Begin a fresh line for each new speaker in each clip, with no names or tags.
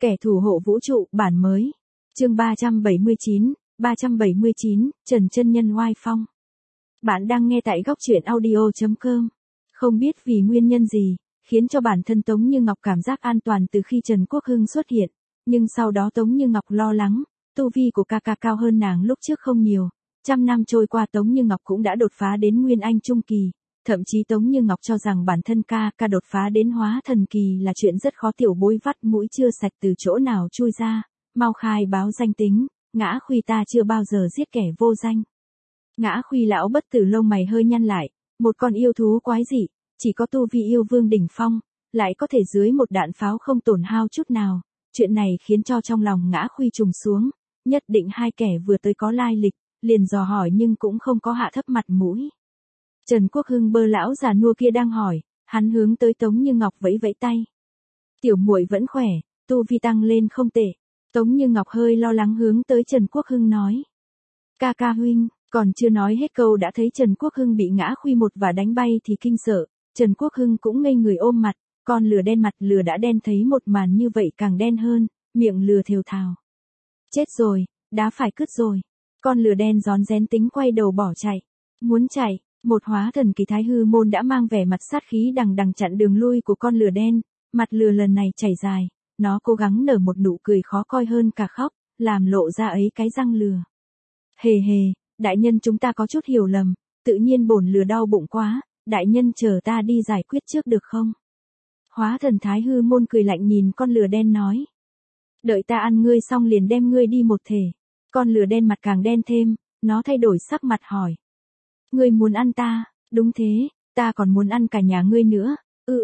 Kẻ thủ hộ vũ trụ, bản mới. Chương 379, Trần Chân Nhân oai phong. Bạn đang nghe tại góc truyện audio.com. Không biết vì nguyên nhân gì, khiến cho bản thân Tống Như Ngọc cảm giác an toàn từ khi Trần Quốc Hưng xuất hiện, nhưng sau đó Tống Như Ngọc lo lắng, tu vi của ca ca cao hơn nàng lúc trước không nhiều. Trăm năm trôi qua Tống Như Ngọc cũng đã đột phá đến Nguyên Anh Trung Kỳ, thậm chí Tống Như Ngọc cho rằng bản thân ca ca đột phá đến Hóa Thần Kỳ là chuyện rất khó. Tiểu bối vắt mũi chưa sạch từ chỗ nào chui ra, mau khai báo danh tính, Ngã Khuy ta chưa bao giờ giết kẻ vô danh. Ngã Khuy lão bất tử lông mày hơi nhăn lại, một con yêu thú quái dị, chỉ có tu vi yêu vương đỉnh phong, lại có thể dưới một đạn pháo không tổn hao chút nào. Chuyện này khiến cho trong lòng Ngã Khuy trùng xuống, nhất định hai kẻ vừa tới có lai lịch, liền dò hỏi nhưng cũng không có hạ thấp mặt mũi. Trần Quốc Hưng bơ lão già nua kia đang hỏi, hắn hướng tới Tống Như Ngọc vẫy vẫy tay. Tiểu muội vẫn khỏe, tu vi tăng lên không tệ. Tống Như Ngọc hơi lo lắng hướng tới Trần Quốc Hưng nói. Ca ca huynh, còn chưa nói hết câu đã thấy Trần Quốc Hưng bị Ngã Khuy một và đánh bay thì kinh sợ. Trần Quốc Hưng cũng ngây người ôm mặt, con lừa đen mặt lừa đã đen thấy một màn như vậy càng đen hơn, miệng lừa thều thào. Chết rồi, đá phải cứt rồi. Con lừa đen rón rén tính quay đầu bỏ chạy. Muốn chạy, một Hóa Thần Kỳ Thái Hư môn đã mang vẻ mặt sát khí đằng đằng chặn đường lui của con lừa đen. Mặt lừa lần này chảy dài, nó cố gắng nở một nụ cười khó coi hơn cả khóc, làm lộ ra ấy cái răng lừa. Hề hề, đại nhân chúng ta có chút hiểu lầm, tự nhiên bổn lừa đau bụng quá, đại nhân chờ ta đi giải quyết trước được không? Hóa Thần Thái Hư môn cười lạnh nhìn con lừa đen nói. Đợi ta ăn ngươi xong liền đem ngươi đi một thể. Con lừa đen mặt càng đen thêm, nó thay đổi sắc mặt hỏi. Ngươi muốn ăn ta, đúng thế, ta còn muốn ăn cả nhà ngươi nữa.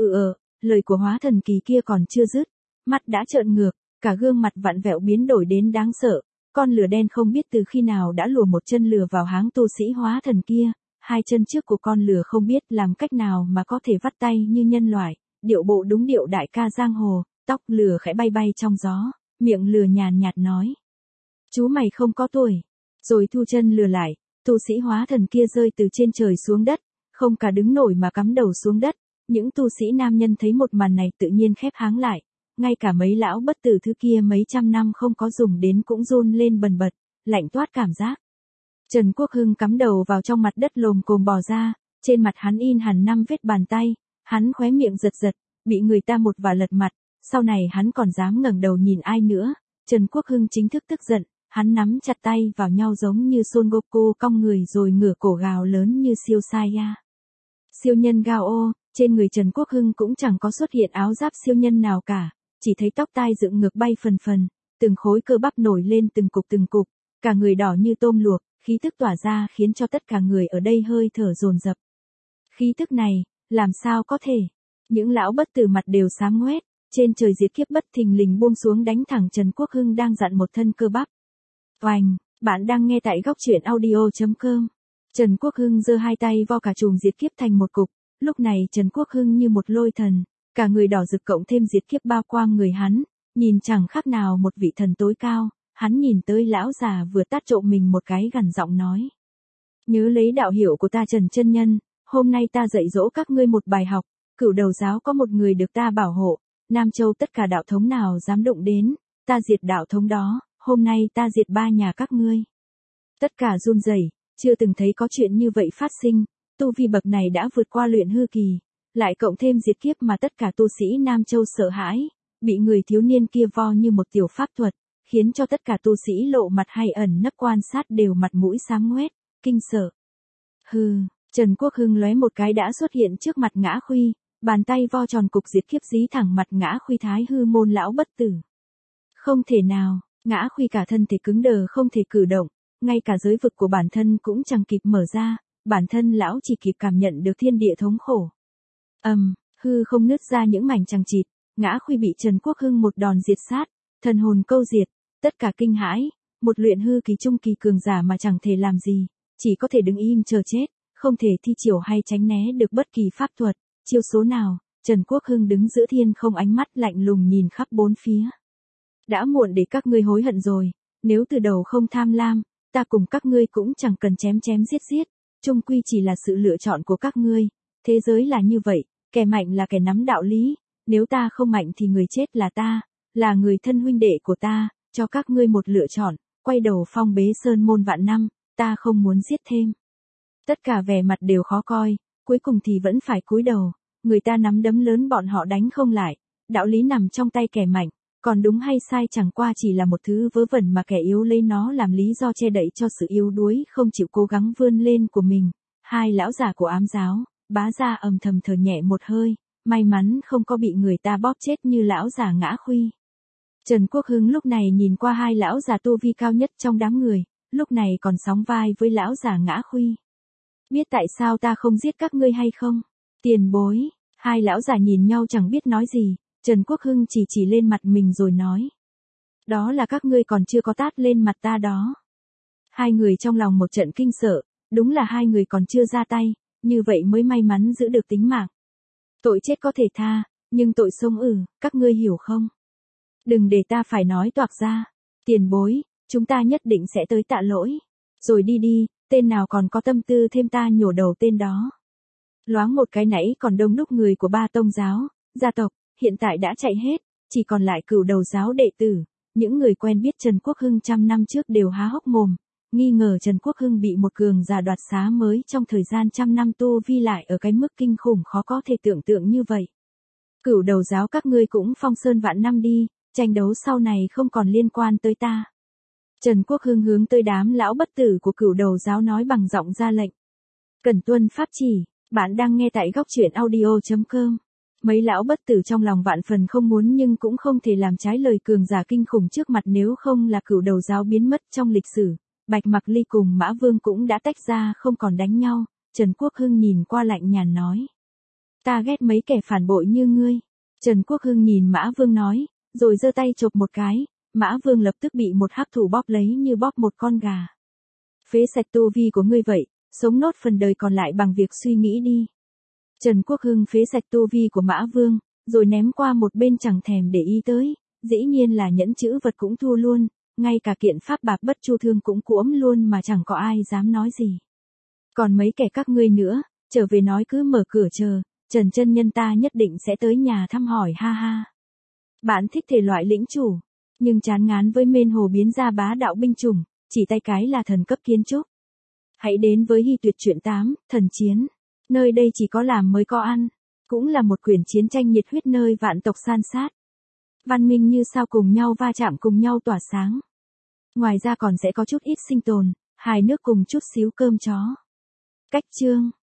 Lời của Hóa Thần Kỳ kia còn chưa dứt, mắt đã trợn ngược, cả gương mặt vặn vẹo biến đổi đến đáng sợ. Con lừa đen không biết từ khi nào đã lùa một chân lừa vào háng tu sĩ Hóa Thần kia, hai chân trước của con lừa không biết làm cách nào mà có thể vắt tay như nhân loại, điệu bộ đúng điệu đại ca giang hồ, tóc lừa khẽ bay bay trong gió, miệng lừa nhàn nhạt nói. Chú mày không có tuổi, rồi thu chân lừa lại, tu sĩ Hóa Thần kia rơi từ trên trời xuống đất, không cả đứng nổi mà cắm đầu xuống đất. Những tu sĩ nam nhân thấy một màn này tự nhiên khép háng lại, ngay cả mấy lão bất tử thứ kia mấy trăm năm không có dùng đến cũng run lên bần bật, lạnh toát cảm giác. Trần Quốc Hưng cắm đầu vào trong mặt đất lồm cồm bò ra, trên mặt hắn in hẳn 5 vết bàn tay, hắn khóe miệng giật giật, bị người ta một và lật mặt, sau này hắn còn dám ngẩng đầu nhìn ai nữa. Trần Quốc Hưng chính thức tức giận, hắn nắm chặt tay vào nhau giống như Son Goku cong người rồi ngửa cổ gào lớn như siêu Saiya. Siêu nhân Gao, trên người Trần Quốc Hưng cũng chẳng có xuất hiện áo giáp siêu nhân nào cả, chỉ thấy tóc tai dựng ngược bay phần phần, từng khối cơ bắp nổi lên từng cục, cả người đỏ như tôm luộc, khí tức tỏa ra khiến cho tất cả người ở đây hơi thở dồn dập. Khí tức này, làm sao có thể? Những lão bất tử mặt đều xám ngoét, trên trời diệt kiếp bất thình lình buông xuống đánh thẳng Trần Quốc Hưng đang dặn một thân cơ bắp. Oành, bạn đang nghe tại góc truyện audio.com. Trần Quốc Hưng giơ hai tay vo cả chùm diệt kiếp thành một cục, lúc này Trần Quốc Hưng như một lôi thần, cả người đỏ rực cộng thêm diệt kiếp bao quang người hắn, nhìn chẳng khác nào một vị thần tối cao. Hắn nhìn tới lão già vừa tát trộm mình một cái gằn giọng nói. Nhớ lấy đạo hiệu của ta Trần Chân Nhân, hôm nay ta dạy dỗ các ngươi một bài học, Cửu Đầu giáo có một người được ta bảo hộ, Nam Châu tất cả đạo thống nào dám đụng đến, ta diệt đạo thống đó, hôm nay ta diệt 3 nhà các ngươi. Tất cả run rẩy, chưa từng thấy có chuyện như vậy phát sinh, tu vi bậc này đã vượt qua luyện hư kỳ, lại cộng thêm diệt kiếp mà tất cả tu sĩ Nam Châu sợ hãi, bị người thiếu niên kia vo như một tiểu pháp thuật, khiến cho tất cả tu sĩ lộ mặt hay ẩn nấp quan sát đều mặt mũi xám ngoét, kinh sợ. Hừ, Trần Quốc Hưng lóe một cái đã xuất hiện trước mặt Ngã Khuy, bàn tay vo tròn cục diệt kiếp dí thẳng mặt Ngã Khuy Thái Hư môn lão bất tử. Không thể nào, Ngã Khuy cả thân thể cứng đờ không thể cử động, ngay cả giới vực của bản thân cũng chẳng kịp mở ra, bản thân lão chỉ kịp cảm nhận được thiên địa thống khổ. Hư không nứt ra những mảnh chằng chịt, Ngã Khuy bị Trần Quốc Hưng một đòn diệt sát, thần hồn câu diệt, tất cả kinh hãi, một luyện hư kỳ trung kỳ cường giả mà chẳng thể làm gì, chỉ có thể đứng im chờ chết, không thể thi triển hay tránh né được bất kỳ pháp thuật, chiêu số nào. Trần Quốc Hưng đứng giữa thiên không, ánh mắt lạnh lùng nhìn khắp bốn phía. Đã muộn để các ngươi hối hận rồi, nếu từ đầu không tham lam, ta cùng các ngươi cũng chẳng cần chém chém giết giết, chung quy chỉ là sự lựa chọn của các ngươi. Thế giới là như vậy, kẻ mạnh là kẻ nắm đạo lý, nếu ta không mạnh thì người chết là ta, là người thân huynh đệ của ta, cho các ngươi một lựa chọn, quay đầu phong bế sơn môn vạn năm, ta không muốn giết thêm. Tất cả vẻ mặt đều khó coi, cuối cùng thì vẫn phải cúi đầu, người ta nắm đấm lớn bọn họ đánh không lại, đạo lý nằm trong tay kẻ mạnh, còn đúng hay sai chẳng qua chỉ là một thứ vớ vẩn mà kẻ yếu lấy nó làm lý do che đậy cho sự yếu đuối không chịu cố gắng vươn lên của mình. Hai lão già của ám giáo, Bá Gia âm thầm thở nhẹ một hơi, may mắn không có bị người ta bóp chết như lão già Ngã Khuy. Trần Quốc Hưng lúc này nhìn qua hai lão già tu vi cao nhất trong đám người, lúc này còn sóng vai với lão già Ngã Khuy. Biết tại sao ta không giết các ngươi hay không? Tiền bối, hai lão già nhìn nhau chẳng biết nói gì, Trần Quốc Hưng chỉ lên mặt mình rồi nói. Đó là các ngươi còn chưa có tát lên mặt ta đó. Hai người trong lòng một trận kinh sợ, đúng là hai người còn chưa ra tay, như vậy mới may mắn giữ được tính mạng. Tội chết có thể tha, nhưng tội sống các ngươi hiểu không? Đừng để ta phải nói toạc ra. Tiền bối, chúng ta nhất định sẽ tới tạ lỗi. Rồi đi đi, tên nào còn có tâm tư thêm ta nhổ đầu tên đó. Loáng một cái nãy còn đông đúc người của ba tông giáo, gia tộc, hiện tại đã chạy hết, chỉ còn lại Cửu Đầu giáo đệ tử. Những người quen biết Trần Quốc Hưng trăm năm trước đều há hốc mồm, nghi ngờ Trần Quốc Hưng bị một cường giả đoạt xá mới trong thời gian trăm năm tu vi lại ở cái mức kinh khủng khó có thể tưởng tượng như vậy. Cửu Đầu giáo các ngươi cũng phong sơn vạn năm đi, tranh đấu sau này không còn liên quan tới ta. Trần Quốc Hưng hướng tới đám lão bất tử của Cửu Đầu giáo nói bằng giọng ra lệnh. Cần tuân pháp chỉ, bạn đang nghe tại góc truyện audio.com. Mấy lão bất tử trong lòng vạn phần không muốn nhưng cũng không thể làm trái lời cường giả kinh khủng trước mặt, nếu không là Cửu Đầu giáo biến mất trong lịch sử. Bạch Mặc Ly cùng Mã Vương cũng đã tách ra không còn đánh nhau. Trần Quốc Hưng nhìn qua lạnh nhàn nói. Ta ghét mấy kẻ phản bội như ngươi. Trần Quốc Hưng nhìn Mã Vương nói, rồi giơ tay chộp một cái, Mã Vương lập tức bị một hắc thủ bóp lấy như bóp một con gà. Phế sạch tu vi của ngươi vậy, sống nốt phần đời còn lại bằng việc suy nghĩ đi. Trần Quốc Hưng phế sạch tu vi của Mã Vương, rồi ném qua một bên chẳng thèm để ý tới, dĩ nhiên là nhẫn chữ vật cũng thua luôn, ngay cả kiện pháp bạc bất chu thương cũng cuỗm luôn mà chẳng có ai dám nói gì. Còn mấy kẻ các ngươi nữa, trở về nói cứ mở cửa chờ, Trần chân nhân ta nhất định sẽ tới nhà thăm hỏi ha ha. Bạn thích thể loại lĩnh chủ, nhưng chán ngán với mên hồ biến ra bá đạo binh chủng, chỉ tay cái là thần cấp kiến trúc. Hãy đến với Hy Tuyệt Truyện 8, Thần Chiến. Nơi đây chỉ có làm mới có ăn, cũng là một quyển chiến tranh nhiệt huyết nơi vạn tộc san sát. Văn minh như sao cùng nhau va chạm cùng nhau tỏa sáng. Ngoài ra còn sẽ có chút ít sinh tồn, hài nước cùng chút xíu cơm chó. Cách chương